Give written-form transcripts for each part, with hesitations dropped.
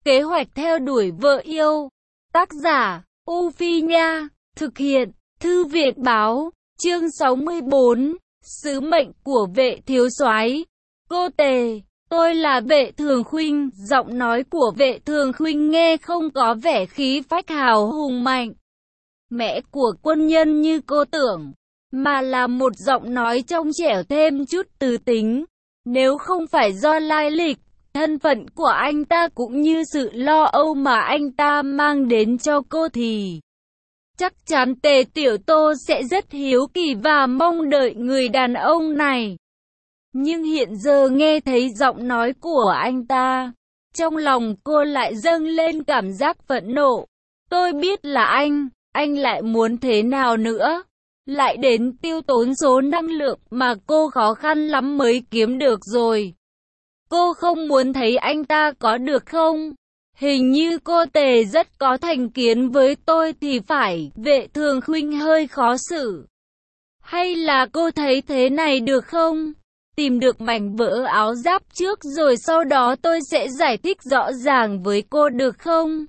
Kế hoạch theo đuổi vợ yêu. Tác giả, U Phi Nha. Thực hiện, Thư viện Báo. Chương 64. Sứ mệnh của Vệ thiếu soái. Cô Tề, tôi là Vệ Thường Khuynh. Giọng nói của Vệ Thường Khuynh nghe không có vẻ khí phách hào hùng mạnh mẽ của quân nhân như cô tưởng, mà là một giọng nói trong trẻo thêm chút từ tính. Nếu không phải do lai lịch, thân phận của anh ta cũng như sự lo âu mà anh ta mang đến cho cô thì chắc chắn Tề Tiểu Tô sẽ rất hiếu kỳ và mong đợi người đàn ông này. Nhưng hiện giờ nghe thấy giọng nói của anh ta, trong lòng cô lại dâng lên cảm giác phẫn nộ. Tôi biết là anh lại muốn thế nào nữa? Lại đến tiêu tốn số năng lượng mà cô khó khăn lắm mới kiếm được rồi. Cô không muốn thấy anh ta có được không? Hình như cô Tề rất có thành kiến với tôi thì phải. Vệ Thường Khuynh hơi khó xử. Hay là cô thấy thế này được không? Tìm được mảnh vỡ áo giáp trước rồi sau đó tôi sẽ giải thích rõ ràng với cô được không?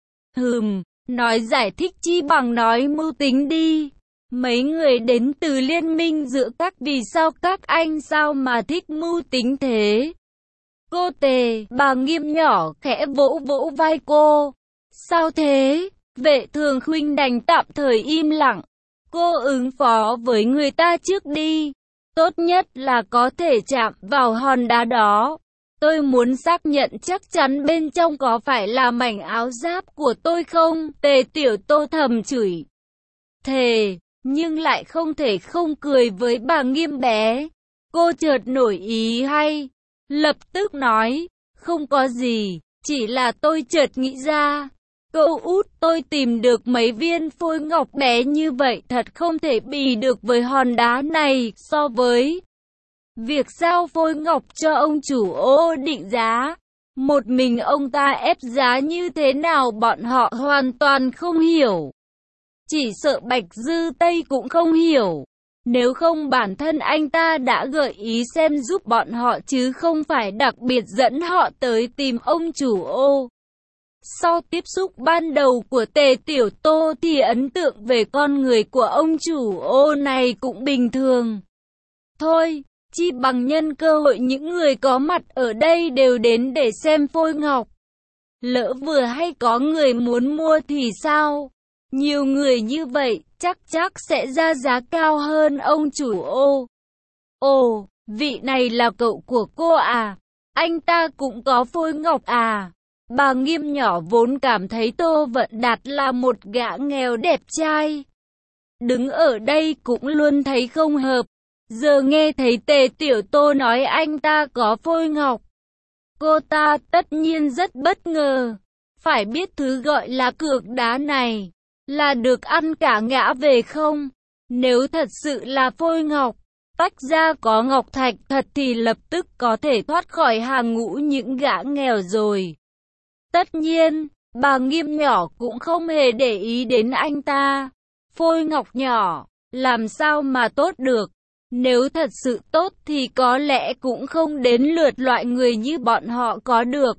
Nói giải thích chi bằng nói mưu tính đi. Mấy người đến từ liên minh giữa các vì sao các anh sao mà thích mưu tính thế? Cô Tề, bà Nghiêm nhỏ khẽ vỗ vỗ vai cô. Sao thế? Vệ Thường Khuynh đành tạm thời im lặng. Cô ứng phó với người ta trước đi. Tốt nhất là có thể chạm vào hòn đá đó. Tôi muốn xác nhận chắc chắn bên trong có phải là mảnh áo giáp của tôi không? Tề Tiểu Tô thầm chửi thề, nhưng lại không thể không cười với bà Nghiêm bé. Cô chợt nổi ý hay, lập tức nói, không có gì, chỉ là tôi chợt nghĩ ra. Cậu út, tôi tìm được mấy viên phôi ngọc bé như vậy thật không thể bì được với hòn đá này. So với việc giao phôi ngọc cho ông chủ ô định giá, một mình ông ta ép giá như thế nào bọn họ hoàn toàn không hiểu. Chỉ sợ Bạch Dư Tây cũng không hiểu. Nếu không bản thân anh ta đã gợi ý xem giúp bọn họ chứ không phải đặc biệt dẫn họ tới tìm ông chủ ô. Sau tiếp xúc ban đầu của Tề Tiểu Tô thì ấn tượng về con người của ông chủ ô này cũng bình thường. Thôi, chi bằng nhân cơ hội những người có mặt ở đây đều đến để xem phôi ngọc. Lỡ vừa hay có người muốn mua thì sao? Nhiều người như vậy chắc sẽ ra giá cao hơn ông chủ ô. Ồ, vị này là cậu của cô à? Anh ta cũng có phôi ngọc à? Bà Nghiêm nhỏ vốn cảm thấy Tô Vận Đạt là một gã nghèo đẹp trai. Đứng ở đây cũng luôn thấy không hợp. Giờ nghe thấy Tề Tiểu Tô nói anh ta có phôi ngọc, cô ta tất nhiên rất bất ngờ. Phải biết thứ gọi là cược đá này là được ăn cả ngã về không? Nếu thật sự là phôi ngọc, tách ra có ngọc thạch thật thì lập tức có thể thoát khỏi hàng ngũ những gã nghèo rồi. Tất nhiên, bà Nghiêm nhỏ cũng không hề để ý đến anh ta. Phôi ngọc nhỏ, làm sao mà tốt được? Nếu thật sự tốt thì có lẽ cũng không đến lượt loại người như bọn họ có được.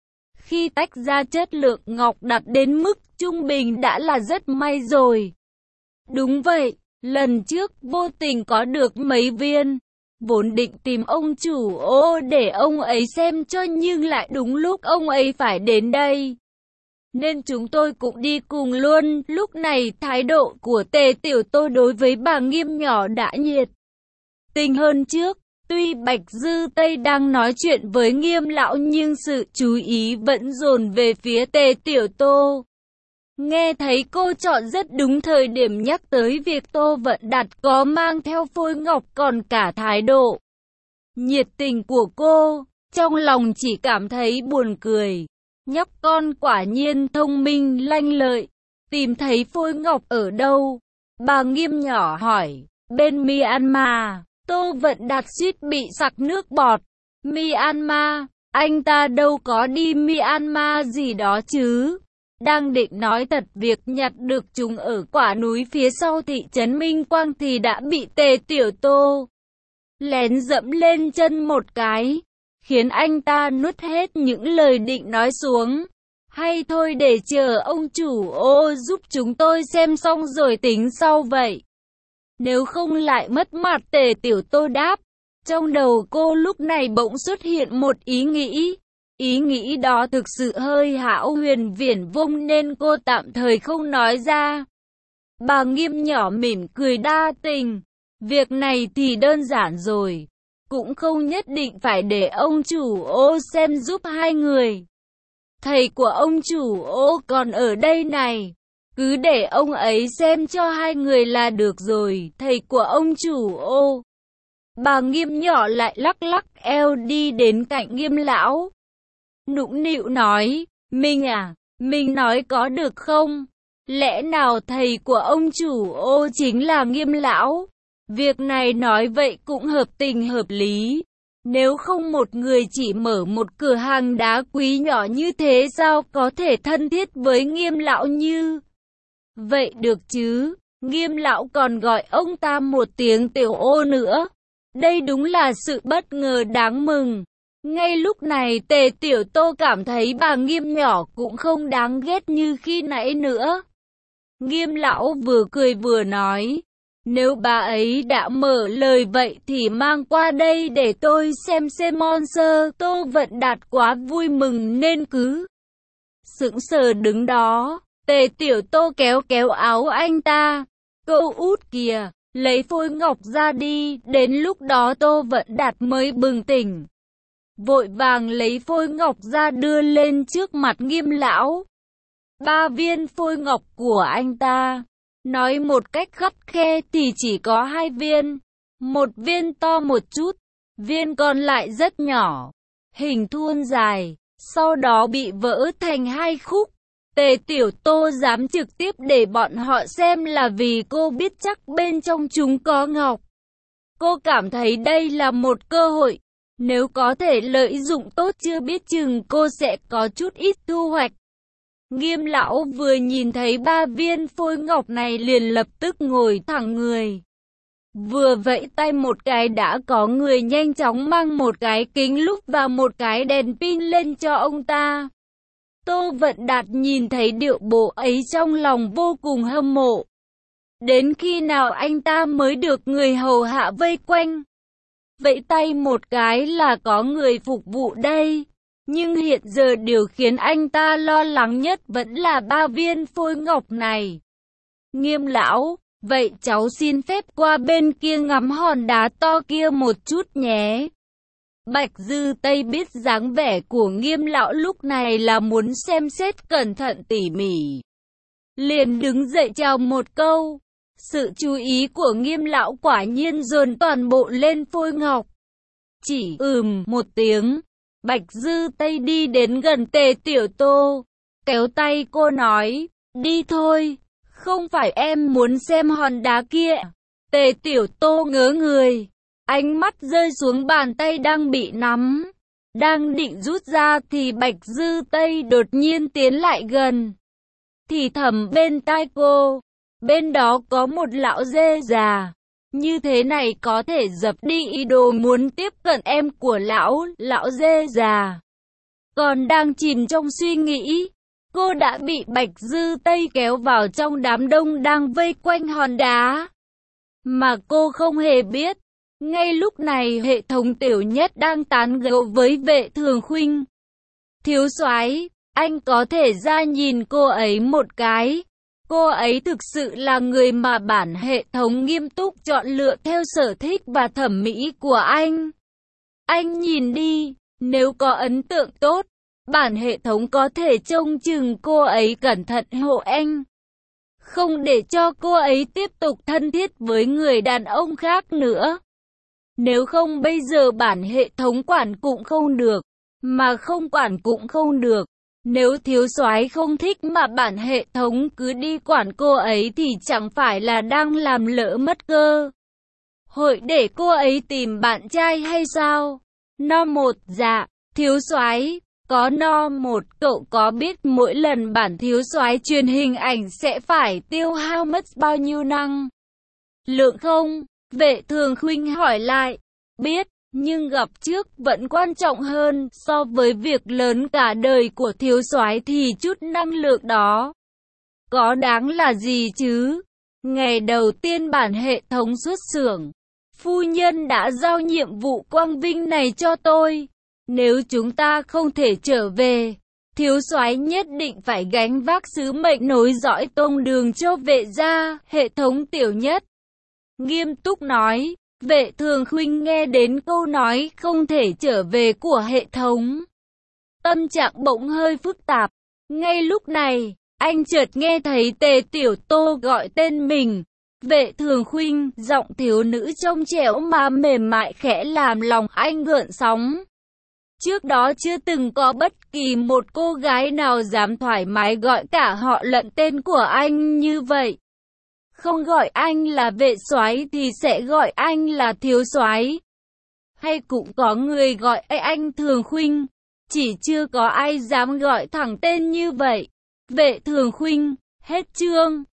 Khi tách ra chất lượng ngọc đạt đến mức trung bình đã là rất may rồi. Đúng vậy, lần trước vô tình có được mấy viên. Vốn định tìm ông chủ ô để ông ấy xem cho nhưng lại đúng lúc ông ấy phải đến đây. Nên chúng tôi cũng đi cùng luôn. Lúc này thái độ của Tề Tiểu Tô đối với bà Nghiêm nhỏ đã nhiệt tình hơn trước. Tuy Bạch Dư Tây đang nói chuyện với Nghiêm lão nhưng sự chú ý vẫn dồn về phía Tề Tiểu Tô. Nghe thấy cô chọn rất đúng thời điểm nhắc tới việc Tô Vận Đạt có mang theo phôi ngọc còn cả thái độ nhiệt tình của cô, trong lòng chỉ cảm thấy buồn cười. Nhóc con quả nhiên thông minh lanh lợi, tìm thấy phôi ngọc ở đâu? Bà Nghiêm nhỏ hỏi. Bên Myanmar. Tô Vận Đạt suýt bị sặc nước bọt. Myanmar, anh ta đâu có đi Myanmar gì đó chứ. Đang định nói thật việc nhặt được chúng ở quả núi phía sau thị trấn Minh Quang thì đã bị Tề Tiểu Tô lén dẫm lên chân một cái, khiến anh ta nuốt hết những lời định nói xuống. Hay thôi để chờ ông chủ ô giúp chúng tôi xem xong rồi tính sau vậy. Nếu không lại mất mặt. Tề Tiểu Tô đáp. Trong đầu cô lúc này bỗng xuất hiện một ý nghĩ. Ý nghĩ đó thực sự hơi hão huyền viển vông nên cô tạm thời không nói ra. Bà Nghiêm nhỏ mỉm cười đa tình. Việc này thì đơn giản rồi. Cũng không nhất định phải để ông chủ ô xem giúp hai người. Thầy của ông chủ ô còn ở đây này. Cứ để ông ấy xem cho hai người là được rồi. Thầy của ông chủ ô. Bà Nghiêm nhỏ lại lắc lắc eo đi đến cạnh Nghiêm lão. Nũng nịu nói. Mình nói có được không? Lẽ nào thầy của ông chủ ô chính là Nghiêm lão? Việc này nói vậy cũng hợp tình hợp lý. Nếu không một người chỉ mở một cửa hàng đá quý nhỏ như thế sao có thể thân thiết với Nghiêm lão như vậy được chứ? Nghiêm lão còn gọi ông ta một tiếng Tiểu Ô nữa. Đây đúng là sự bất ngờ đáng mừng. Ngay lúc này Tề Tiểu Tô cảm thấy bà Nghiêm nhỏ cũng không đáng ghét như khi nãy nữa. Nghiêm lão vừa cười vừa nói. Nếu bà ấy đã mở lời vậy thì mang qua đây để tôi xem monster. Tô Vận Đạt quá vui mừng nên cứ sững sờ đứng đó. Tề Tiểu Tô kéo kéo áo anh ta. Cậu út kìa, lấy phôi ngọc ra đi. Đến lúc đó Tô Vận Đạt mới bừng tỉnh. Vội vàng lấy phôi ngọc ra đưa lên trước mặt Nghiêm lão. 3 viên phôi ngọc của anh ta. Nói một cách khắt khe thì chỉ có 2 viên. Một viên to một chút, viên còn lại rất nhỏ, hình thuôn dài, sau đó bị vỡ thành 2 khúc. Tề Tiểu Tô dám trực tiếp để bọn họ xem là vì cô biết chắc bên trong chúng có ngọc. Cô cảm thấy đây là một cơ hội. Nếu có thể lợi dụng tốt chưa biết chừng cô sẽ có chút ít thu hoạch. Nghiêm lão vừa nhìn thấy 3 viên phôi ngọc này liền lập tức ngồi thẳng người. Vừa vẫy tay một cái đã có người nhanh chóng mang một cái kính lúp và một cái đèn pin lên cho ông ta. Tô Vận Đạt nhìn thấy điệu bộ ấy trong lòng vô cùng hâm mộ. Đến khi nào anh ta mới được người hầu hạ vây quanh? Vẫy tay một cái là có người phục vụ đây. Nhưng hiện giờ điều khiến anh ta lo lắng nhất vẫn là 3 viên phôi ngọc này. Nghiêm lão, vậy cháu xin phép qua bên kia ngắm hòn đá to kia một chút nhé. Bạch Dư Tây biết dáng vẻ của Nghiêm lão lúc này là muốn xem xét cẩn thận tỉ mỉ. Liền đứng dậy chào một câu. Sự chú ý của Nghiêm lão quả nhiên dồn toàn bộ lên phôi ngọc. Chỉ một tiếng. Bạch Dư Tây đi đến gần Tề Tiểu Tô, kéo tay cô nói, đi thôi, không phải em muốn xem hòn đá kia. Tề Tiểu Tô ngớ người, ánh mắt rơi xuống bàn tay đang bị nắm, đang định rút ra thì Bạch Dư Tây đột nhiên tiến lại gần, thì thầm bên tai cô, bên đó có một lão dê già. Như thế này có thể dập đi ý đồ muốn tiếp cận em của lão dê già. Còn đang chìm trong suy nghĩ, cô đã bị Bạch Dư Tây kéo vào trong đám đông đang vây quanh hòn đá. Mà cô không hề biết, ngay lúc này hệ thống Tiểu Nhất đang tán gẫu với Vệ Thường Khuynh. Thiếu soái, anh có thể ra nhìn cô ấy một cái. Cô ấy thực sự là người mà bản hệ thống nghiêm túc chọn lựa theo sở thích và thẩm mỹ của anh. Anh nhìn đi, nếu có ấn tượng tốt, bản hệ thống có thể trông chừng cô ấy cẩn thận hộ anh. Không để cho cô ấy tiếp tục thân thiết với người đàn ông khác nữa. Nếu không bây giờ bản hệ thống quản cũng không được, mà không quản cũng không được. Nếu thiếu soái không thích mà bản hệ thống cứ đi quản cô ấy thì chẳng phải là đang làm lỡ mất cơ hội để cô ấy tìm bạn trai hay sao? No một, dạ, thiếu soái, có no một, cậu có biết mỗi lần bản thiếu soái truyền hình ảnh sẽ phải tiêu hao mất bao nhiêu năng lượng không? Vệ Thường Khuynh hỏi lại, biết. Nhưng gặp trước vẫn quan trọng hơn, so với việc lớn cả đời của thiếu soái thì chút năng lượng đó có đáng là gì chứ? Ngày đầu tiên bản hệ thống xuất xưởng, phu nhân đã giao nhiệm vụ quang vinh này cho tôi. Nếu chúng ta không thể trở về, thiếu soái nhất định phải gánh vác sứ mệnh nối dõi tông đường cho vệ gia. Hệ thống tiểu nhất nghiêm túc nói. Vệ Thường Khuynh nghe đến câu nói không thể trở về của hệ thống, tâm trạng bỗng hơi phức tạp. Ngay lúc này, anh chợt nghe thấy Tề Tiểu Tô gọi tên mình. Vệ Thường Khuynh, giọng thiếu nữ trong trẻo mà mềm mại khẽ làm lòng anh gợn sóng. Trước đó chưa từng có bất kỳ một cô gái nào dám thoải mái gọi cả họ lẫn tên của anh như vậy. Không gọi anh là vệ soái thì sẽ gọi anh là thiếu soái. Hay cũng có người gọi anh Thường Khuynh, chỉ chưa có ai dám gọi thẳng tên như vậy. Vệ Thường Khuynh, hết chương.